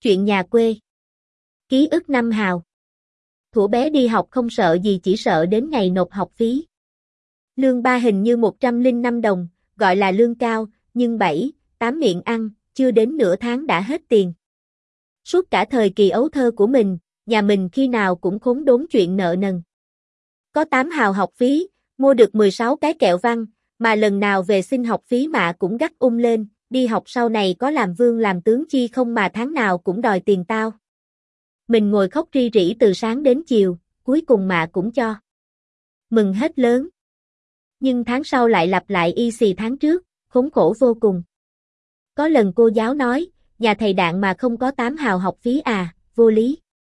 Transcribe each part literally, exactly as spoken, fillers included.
Chuyện nhà quê. Ký ức năm Hào. Thuở bé đi học không sợ gì, chỉ sợ đến ngày nộp học phí. Lương ba hình như một trăm lẻ năm đồng, gọi là lương cao, nhưng bảy, tám miệng ăn, chưa đến nửa tháng đã hết tiền. Suốt cả thời kỳ ấu thơ của mình, nhà mình khi nào cũng khốn đốn chuyện nợ nần. Có tám hào học phí, mua được mười sáu cái kẹo văn, mà lần nào về xin học phí mạ cũng gắt ung lên, đi học sau này có làm vương làm tướng chi không mà tháng nào cũng đòi tiền tao. Mình ngồi khóc ri rỉ từ sáng đến chiều, cuối cùng mạ cũng cho. Mừng hết lớn. Nhưng tháng sau lại lặp lại y xì tháng trước, khốn khổ vô cùng. Có lần cô giáo nói, nhà thầy Đạn mà không có tám hào học phí à, vô lý.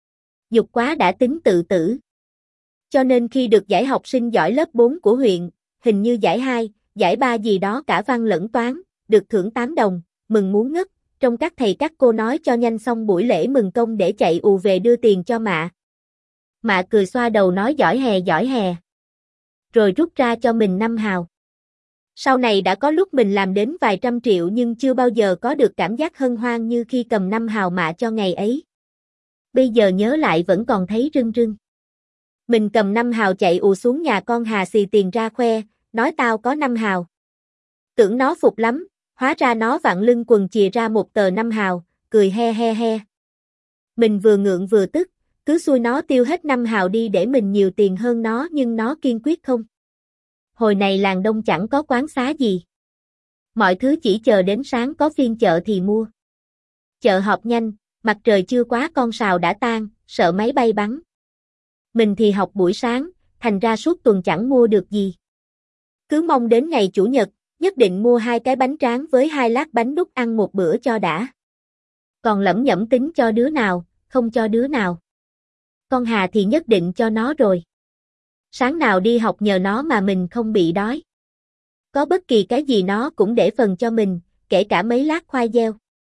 Dục quá đã tính tự tử. Cho nên khi được giải học sinh giỏi lớp bốn của huyện, hình như giải hai, giải ba gì đó cả văn lẫn toán, được thưởng tám đồng, mừng muốn ngất, trong các thầy các cô nói cho nhanh xong buổi lễ mừng công để chạy ù về đưa tiền cho mạ. Mạ cười xoa đầu nói giỏi hè giỏi hè. Rồi rút ra cho mình năm hào. Sau này đã có lúc mình làm đến vài trăm triệu nhưng chưa bao giờ có được cảm giác hân hoan như khi cầm năm hào mạ cho ngày ấy. Bây giờ nhớ lại vẫn còn thấy rưng rưng. Mình cầm năm hào chạy ù xuống nhà con Hà xì tiền ra khoe, nói tao có năm hào. Tưởng nó phục lắm, hóa ra nó vặn lưng quần chìa ra một tờ năm hào, cười he he he. Mình vừa ngượng vừa tức, cứ xui nó tiêu hết năm hào đi để mình nhiều tiền hơn nó nhưng nó kiên quyết không. Hồi này làng đông chẳng có quán xá gì. Mọi thứ chỉ chờ đến sáng có phiên chợ thì mua. Chợ họp nhanh, mặt trời chưa quá con sào đã tan, sợ máy bay bắn. Mình thì học buổi sáng, thành ra suốt tuần chẳng mua được gì. Cứ mong đến ngày Chủ nhật, nhất định mua hai cái bánh tráng với hai lát bánh đúc ăn một bữa cho đã. Còn lẩm nhẩm tính cho đứa nào, không cho đứa nào. Con Hà thì nhất định cho nó rồi. Sáng nào đi học nhờ nó mà mình không bị đói. Có bất kỳ cái gì nó cũng để phần cho mình, kể cả mấy lát khoai gieo.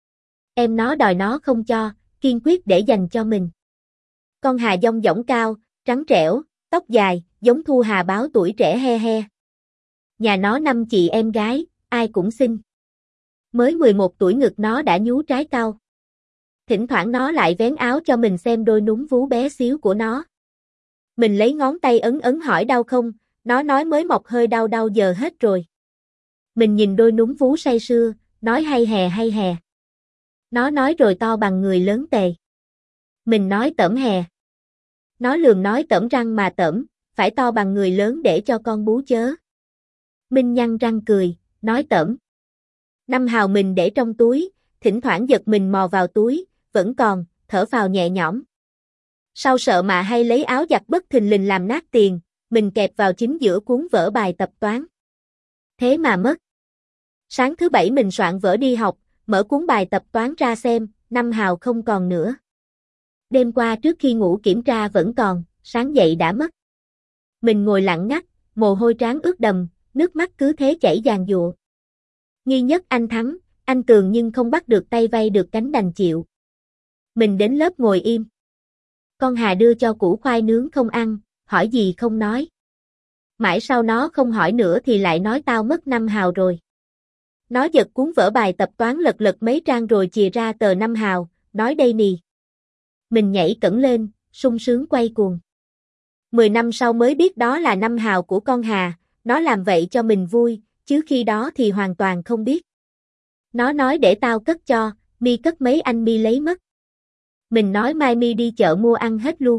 Em nó đòi nó không cho, kiên quyết để dành cho mình. Con Hà dong dỏng cao, trắng trẻo, tóc dài, giống Thu Hà báo tuổi trẻ he he. Nhà nó năm chị em gái, ai cũng xinh. Mới mười một tuổi ngực nó đã nhú trái cau. Thỉnh thoảng nó lại vén áo cho mình xem đôi núm vú bé xíu của nó. Mình lấy ngón tay ấn ấn hỏi đau không, nó nói mới mọc hơi đau đau giờ hết rồi. Mình nhìn đôi núm vú say sưa, nói hay hè hay hè. Nó nói rồi to bằng người lớn tề. Mình nói tởm hè. Nó lườm nói tởm răng mà tởm, phải to bằng người lớn để cho con bú chớ. Minh nhăn răng cười, nói tởm. Năm hào mình để trong túi, thỉnh thoảng giật mình mò vào túi, vẫn còn, thở phào nhẹ nhõm. Sau sợ mà hay lấy áo giặt bất thình lình làm nát tiền, mình kẹp vào chính giữa cuốn vở bài tập toán. Thế mà mất. Sáng thứ bảy mình soạn vở đi học, mở cuốn bài tập toán ra xem, năm hào không còn nữa. Đêm qua trước khi ngủ kiểm tra vẫn còn, sáng dậy đã mất. Mình ngồi lặng ngắt, mồ hôi trán ướt đầm, nước mắt cứ thế chảy giàn giụa. Nghi nhất anh thắng, anh Tường nhưng không bắt được tay vay được cánh đành chịu. Mình đến lớp ngồi im. Con Hà đưa cho củ khoai nướng không ăn, hỏi gì không nói. Mãi sau nó không hỏi nữa thì lại nói tao mất năm hào rồi. Nó giật cuốn vở bài tập toán lật lật mấy trang rồi chìa ra tờ năm hào, nói đây nì. Mình nhảy cẫng lên, sung sướng quay cuồng. Mười năm sau mới biết đó là năm hào của con Hà, nó làm vậy cho mình vui, chứ khi đó thì hoàn toàn không biết. Nó nói để tao cất cho, mi cất mấy anh mi lấy mất. Mình nói mai mi đi chợ mua ăn hết luôn.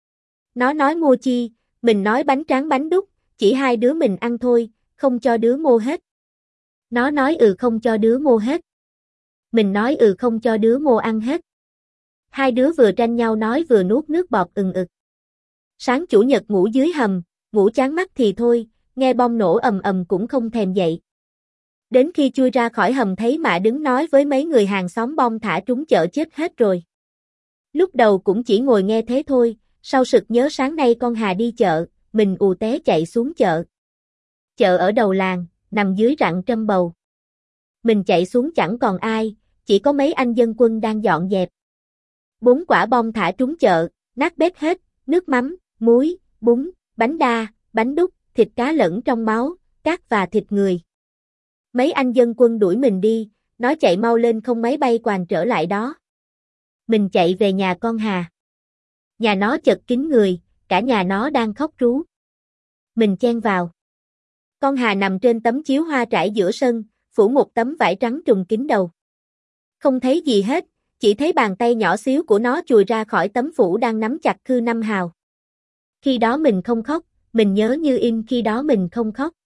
Nó nói mua chi, mình nói bánh tráng bánh đúc, chỉ hai đứa mình ăn thôi, không cho đứa mua hết. Nó nói ừ không cho đứa mua hết. Mình nói ừ không cho đứa mua ăn hết. Hai đứa vừa tranh nhau nói vừa nuốt nước bọt ừng ực. Sáng Chủ nhật ngủ dưới hầm, ngủ chán mắt thì thôi, nghe bom nổ ầm ầm cũng không thèm dậy. Đến khi chui ra khỏi hầm thấy mạ đứng nói với mấy người hàng xóm bom thả trúng chợ chết hết rồi. Lúc đầu cũng chỉ ngồi nghe thế thôi, sau sực nhớ sáng nay con Hà đi chợ, mình ù té chạy xuống chợ. Chợ ở đầu làng, nằm dưới rặng trâm bầu. Mình chạy xuống chẳng còn ai, chỉ có mấy anh dân quân đang dọn dẹp. Bốn quả bom thả trúng chợ, nát bét hết, nước mắm, muối, bún, bánh đa, bánh đúc, thịt cá lẫn trong máu, cát và thịt người. Mấy anh dân quân đuổi mình đi, nói chạy mau lên không máy bay quàng trở lại đó. Mình chạy về nhà con Hà. Nhà nó chật kín người, cả nhà nó đang khóc rú. Mình chen vào. Con Hà nằm trên tấm chiếu hoa trải giữa sân, phủ một tấm vải trắng trùm kín đầu. Không thấy gì hết, chỉ thấy bàn tay nhỏ xíu của nó chùi ra khỏi tấm phủ đang nắm chặt Khư Năm Hào. Khi đó mình không khóc, mình nhớ như in khi đó mình không khóc.